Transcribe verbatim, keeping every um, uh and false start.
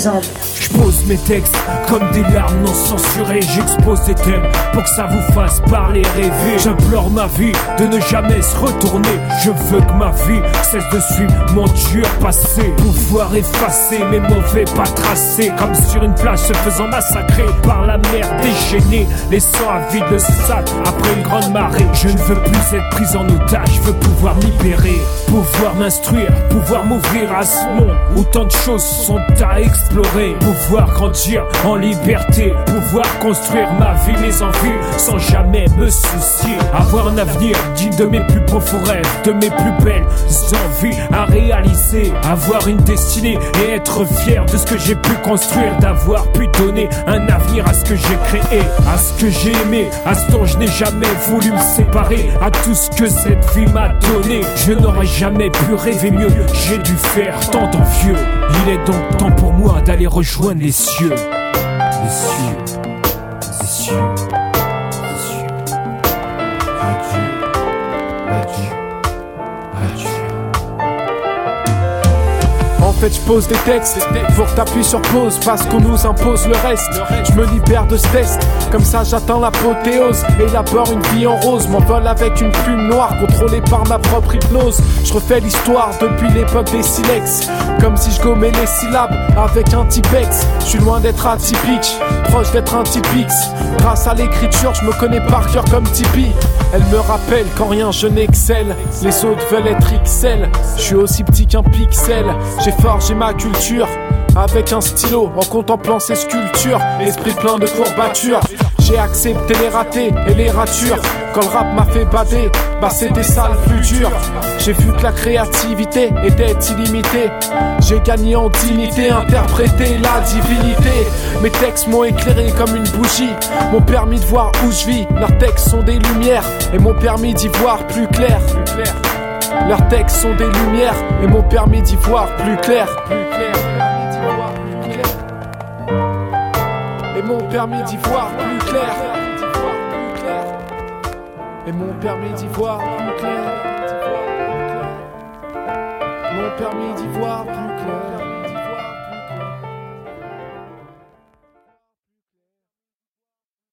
ensemble. J'pose mes textes comme des larmes non censurées. J'expose des thèmes pour que ça vous fasse parler, rêver. J'implore ma vie de ne jamais se retourner. Je veux que ma vie cesse de suivre mon dur passé. Pouvoir effacer mes mauvais pas tracés, comme sur une plage se faisant massacrer par la mer déchaînée, laissant à vide le sable après une grande marée. Je ne veux plus être pris en otage, je veux pouvoir libérer, pouvoir m'instruire, pouvoir m'ouvrir à ce monde où tant de choses sont à explorer. Pouvoir grandir en liberté, pouvoir construire ma vie, mes envies sans jamais me soucier. Avoir un avenir digne de mes plus profonds rêves, de mes plus belles envies à réaliser. Avoir une destinée et être fier de ce que j'ai pu construire. D'avoir pu donner un avenir à ce que j'ai créé, à ce que j'ai aimé, à ce dont je n'ai jamais voulu me séparer, à tout ce que cette vie m'a donné. Je n'aurais jamais pu rêver mieux, j'ai dû faire tant d'envieux. Il est donc temps pour moi d'aller rejoindre les cieux. Les cieux, les cieux, les cieux. Adieu, adieu, adieu. En fait je pose des textes pour que t'appuies sur pause, parce qu'on nous impose le reste. Je me libère de ce test, comme ça j'atteins l'apothéose. Élabore une vie en rose, m'envole avec une plume noire, contrôlée par ma propre hypnose. Je refais l'histoire depuis l'époque des silex, comme si je gommais les syllabes avec un Tipex. Je suis loin d'être atypique, proche d'être un typix. Grâce à l'écriture je me connais par cœur comme Tipeee. Elle me rappelle qu'en rien je n'excelle, les autres veulent être X L. Je suis aussi petit qu'un pixel, j'ai forgé ma culture avec un stylo en contemplant ces sculptures. Esprit plein de courbatures, j'ai accepté les ratés et les ratures. Quand le rap m'a fait bader, bah c'était ça le plus dur. J'ai vu que la créativité était illimitée. J'ai gagné en dignité, interprété la divinité. Mes textes m'ont éclairé comme une bougie, m'ont permis de voir où je vis. Leurs textes sont des lumières et m'ont permis d'y voir plus clair. Leurs textes sont des lumières et m'ont permis d'y voir plus clair. Et m'ont permis d'y voir plus clair. Et m'ont permis d'y voir plus clair. M'ont permis d'y voir plus clair.